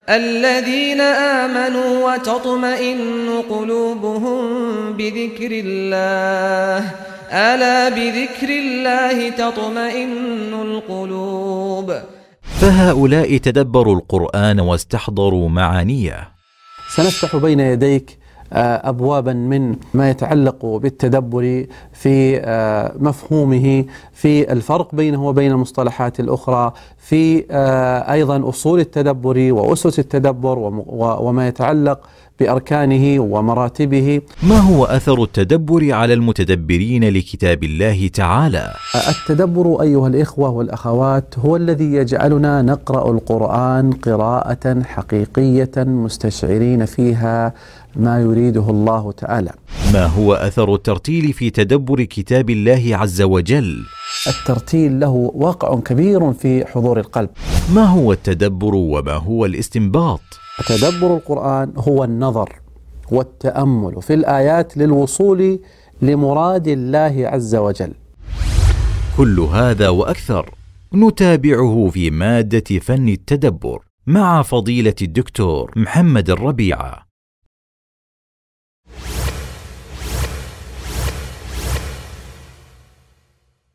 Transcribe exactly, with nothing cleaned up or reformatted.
الذين آمنوا وتطمئن قلوبهم بذكر الله ألا بذكر الله تطمئن القلوب. فهؤلاء تدبروا القرآن واستحضروا معانيه. سنفتح بين يديك أبوابا من ما يتعلق بالتدبر في مفهومه، في الفرق بينه وبين المصطلحات الأخرى، في أيضا أصول التدبر وأسس التدبر وما يتعلق بأركانه ومراتبه. ما هو أثر التدبر على المتدبرين لكتاب الله تعالى؟ التدبر أيها الإخوة والأخوات هو الذي يجعلنا نقرأ القرآن قراءة حقيقية مستشعرين فيها ما يريده الله تعالى. ما هو أثر الترتيل في تدبر كتاب الله عز وجل؟ الترتيل له واقع كبير في حضور القلب. ما هو التدبر وما هو الاستنباط؟ تدبر القرآن هو النظر والتأمل في الآيات للوصول لمراد الله عز وجل. كل هذا وأكثر نتابعه في مادة فن التدبر مع فضيلة الدكتور محمد الربيعة.